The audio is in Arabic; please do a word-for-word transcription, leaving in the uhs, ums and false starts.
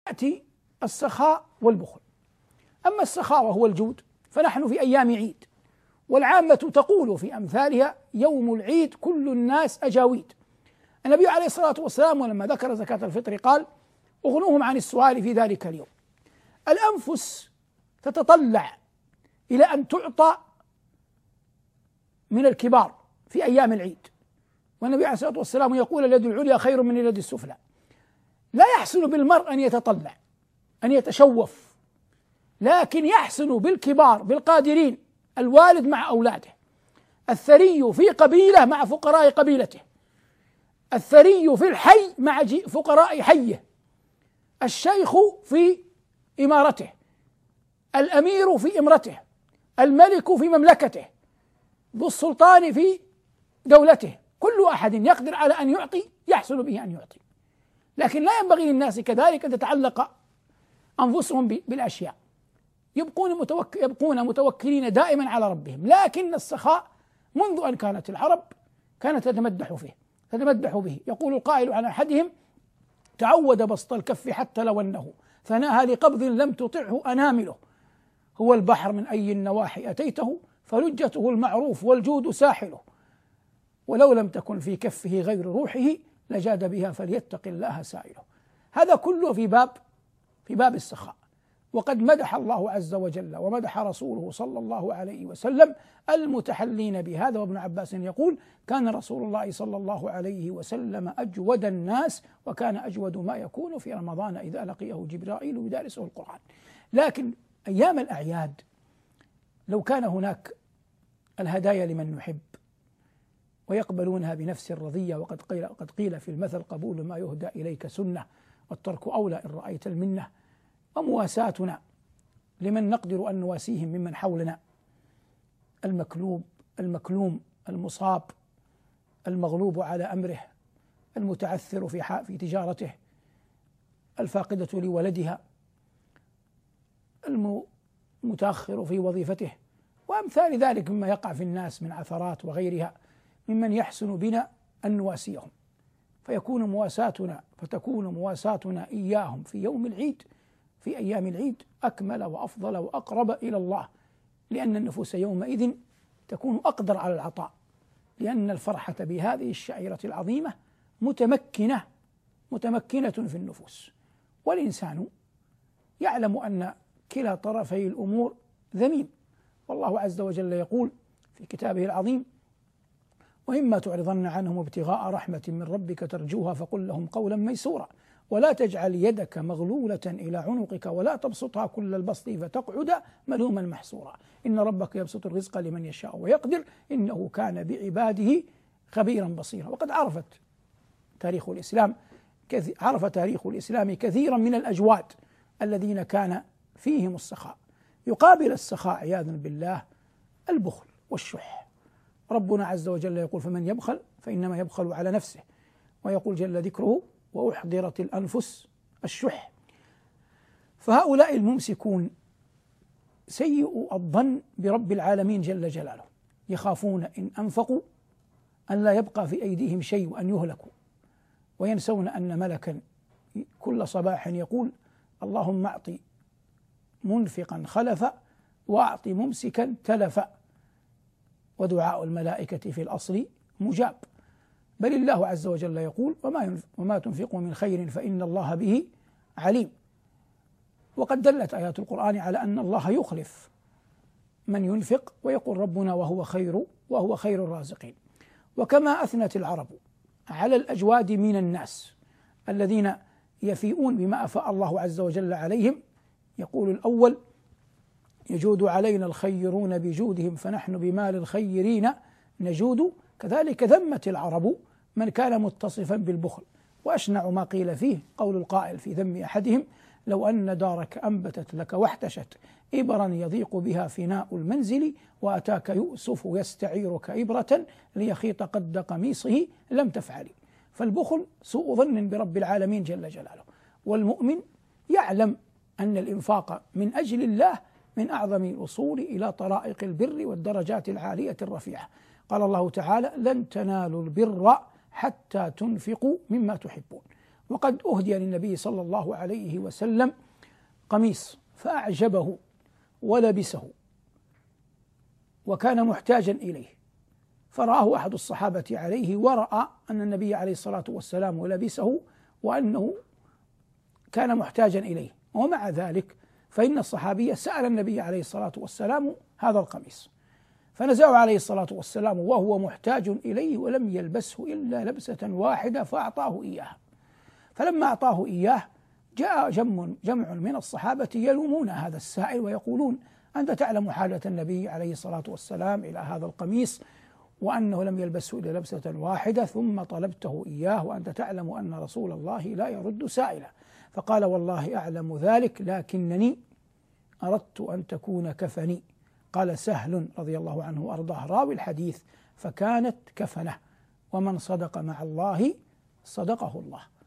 يأتي السخاء والبخل. أما السخاء وهو الجود فنحن في أيام عيد، والعامة تقول في أمثالها: يوم العيد كل الناس أجاويد. النبي عليه الصلاة والسلام ولما ذكر زكاة الفطر قال: اغنوهم عن السؤال في ذلك اليوم. الأنفس تتطلع إلى أن تعطى من الكبار في أيام العيد، والنبي عليه الصلاة والسلام يقول: اليد العليا خير من اليد السفلى. لا يحسن بالمرء أن يتطلع، أن يتشوف، لكن يحسن بالكبار بالقادرين، الوالد مع أولاده، الثري في قبيلة مع فقراء قبيلته، الثري في الحي مع فقراء حيه، الشيخ في إمارته، الأمير في إمرته، الملك في مملكته، ذو السلطان في دولته. كل أحد يقدر على أن يعطي يحسن به أن يعطي، لكن لا ينبغي للناس كذلك أن تتعلق أنفسهم بالأشياء، يبقون متوك يبقون متوكلين دائما على ربهم. لكن السخاء منذ أن كانت العرب كانت تتمدح فيه تتمدح به. يقول القائل عن أحدهم: تعود بسط الكف حتى لو أنه ثناها لقبض لم تطعه أنامله، هو البحر من أي النواحي أتيته فلجته المعروف والجود ساحله، ولو لم تكن في كفه غير روحه لجاد بها فليتق الله سائله. هذا كله في باب في باب السخاء. وقد مدح الله عز وجل ومدح رسوله صلى الله عليه وسلم المتحلين بهذا. وابن عباس يقول: كان رسول الله صلى الله عليه وسلم أجود الناس، وكان أجود ما يكون في رمضان إذا لقيه جبرائيل يدارسه القرآن. لكن أيام الأعياد لو كان هناك الهدايا لمن نحب ويقبلونها بنفس رضية، وقد قيل, قد قيل في المثل: قبول ما يهدى إليك سنة والترك أولى إن رأيت المنة. ومواساتنا لمن نقدر أن نواسيهم ممن حولنا، المكلوب المكلوم المصاب المغلوب على أمره، المتعثر في في تجارته، الفاقدة لولدها، المتأخر في وظيفته، وأمثال ذلك مما يقع في الناس من عثرات وغيرها، ممن يحسن بنا أن نواسيهم، فيكون مواساتنا فتكون مواساتنا إياهم في يوم العيد في أيام العيد أكمل وأفضل وأقرب إلى الله، لأن النفوس يومئذ تكون أقدر على العطاء، لأن الفرحة بهذه الشعيرة العظيمة متمكنة متمكنة في النفوس. والإنسان يعلم أن كلا طرفي الأمور ذميم، والله عز وجل يقول في كتابه العظيم: وإما تعرضن عنهم ابتغاء رحمة من ربك ترجوها فقل لهم قولا ميسورا ولا تجعل يدك مغلولة إلى عنقك ولا تبسطها كل البسط فتقعد ملوما محسورا إن ربك يبسط الرزق لمن يشاء ويقدر إنه كان بعباده خبيرا بصيرا. وقد عرفت تاريخ الإسلام عرف تاريخ الإسلام كثيرا من الأجواد الذين كان فيهم السخاء. يقابل السخاء عياذا بالله البخل والشح. ربنا عز وجل يقول: فمن يبخل فإنما يبخل على نفسه، ويقول جل ذكره: وأحضرت الأنفس الشح. فهؤلاء الممسكون سيئوا الظن برب العالمين جل جلاله، يخافون إن أنفقوا أن لا يبقى في أيديهم شيء وأن يهلكوا، وينسون أن ملكا كل صباح يقول: اللهم أعط منفقا خلفا وأعط ممسكا تلفا، ودعاء الملائكة في الأصل مجاب. بل الله عز وجل يقول: وما وما تنفقوا من خير فإن الله به عليم. وقد دلت آيات القرآن على أن الله يخلف من ينفق، ويقول ربنا: وهو خير وهو خير الرازقين. وكما أثنت العرب على الأجواد من الناس الذين يفيئون بما أفاء الله عز وجل عليهم، يقول الأول: يجود علينا الخيرون بجودهم فنحن بمال الخيرين نجود. كذلك ذمت العرب من كان متصفا بالبخل. وأشنع ما قيل فيه قول القائل في ذم أحدهم: لو أن دارك أنبتت لك واحتشت إبرا يضيق بها فناء المنزل وأتاك يؤسف يستعيرك إبرة ليخيط قد قميصه لم تفعلي. فالبخل سوء ظن برب العالمين جل جلاله. والمؤمن يعلم أن الإنفاق من أجل الله من أعظم الوصول إلى طرائق البر والدرجات العالية الرفيعة. قال الله تعالى: لن تنالوا البر حتى تنفقوا مما تحبون. وقد أهدي للنبي صلى الله عليه وسلم قميص فأعجبه ولبسه وكان محتاجا إليه، فرآه أحد الصحابة عليه ورأى أن النبي عليه الصلاة والسلام لبسه وأنه كان محتاجا إليه، ومع ذلك فإن الصحابي سأل النبي عليه الصلاة والسلام هذا القميص فنزعه عليه الصلاة والسلام وهو محتاج إليه ولم يلبسه إلا لبسة واحدة فأعطاه إياها. فلما أعطاه إياه جاء جمع, جمع من الصحابة يلومون هذا السائل ويقولون: أنت تعلم حاجة النبي عليه الصلاة والسلام إلى هذا القميص وأنه لم يلبسه إلا لبسة واحدة ثم طلبته إياه، وأنت تعلم أن رسول الله لا يرد سائلا. فقال: والله أعلم ذلك، لكنني أردت أن تكون كفني. قال سهل رضي الله عنه وأرضاه راوي الحديث: فكانت كفنه، ومن صدق مع الله صدقه الله.